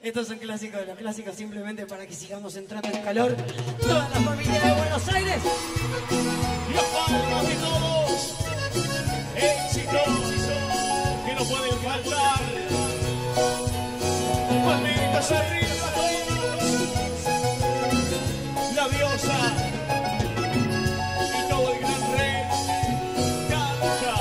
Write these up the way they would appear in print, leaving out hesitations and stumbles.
Estos son clásicos de los clásicos, simplemente para que sigamos entrando en calor. Toda la familia de Buenos Aires. Los palmas de todos. Éxitos que no pueden faltar. Palmitas arriba todos. La diosa y todo el gran rey canta.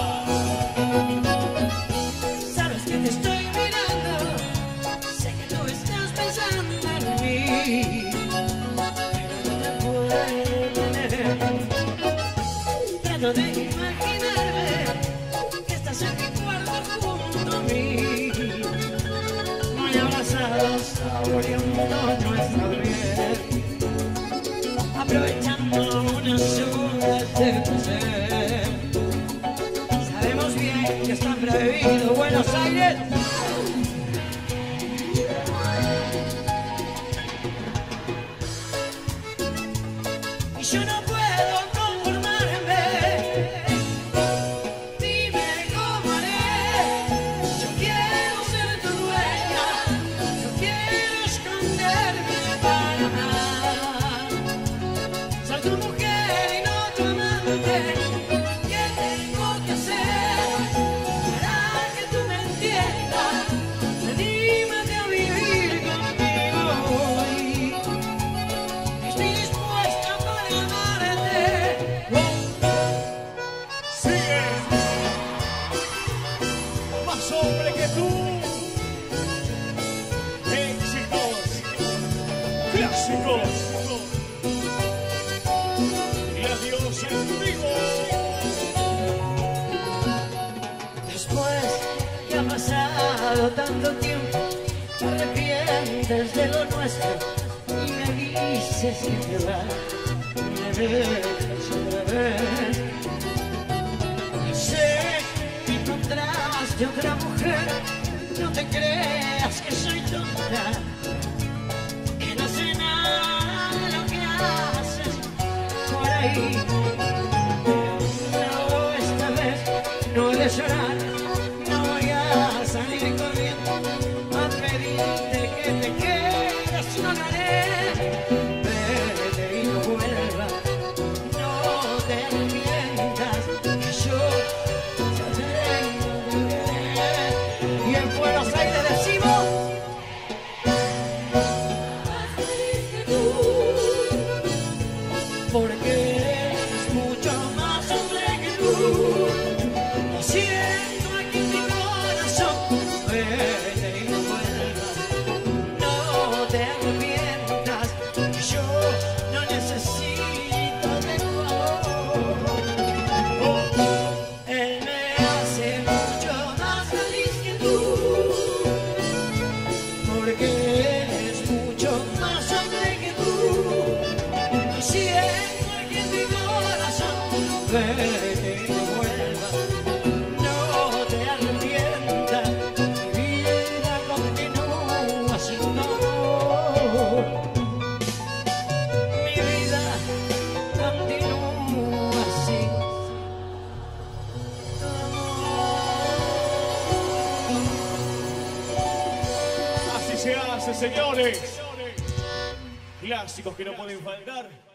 Sabes que te estoy mirando, sé que tú estás pensando en mí, pero no te puedo tener. Trato de imaginarme que estás en mi cuarto junto a mí, muy abrazados, saboreando nuestra piel, aprovechando unas horas de placer. Sabemos bien que está prohibido Buenos Aires. Y yo no puedo conformarme. Dime cómo haré. Yo quiero ser tu dueña. No quiero esconderme para nada. Soy tu mujer y no tu amante. ¿Qué tengo que hacer para que tú me entiendas? Anímate a vivir conmigo hoy. Estoy dispuesta para amarte. Sigue. Más hombre que tú. Éxitos. Clásicos. Y adiós en vivo. Después que ha pasado tanto tiempo, te arrepientes de lo nuestro y me dices que te vas, me dejas otra vez. Sé que encontraste otra mujer, no te creas que soy tonta, que no sé nada de lo que haces por ahí. Pero esta vez no he de llorar, no voy a salir corriendo a pedirte que te quedes, no lo haré. Vete y no vuelvas, no te arrepientas, que yo ya tengo que querer. Y en Buenos Aires decimos: más feliz que tú, porque eres mucho más hombre que tú. Lo siento aquí en mi corazón. Vete y no vuelvas, no te arrepientas, que yo no necesito de tu amor. Él me hace mucho más feliz que tú, porque eres mucho más hombre que tú. Lo siento aquí en mi corazón. Vete y no vuelvas, no te arrepientas, mi vida continúa sin amor. Mi vida continúa sin amor. Así se hace, señores. Clásicos que no pueden faltar.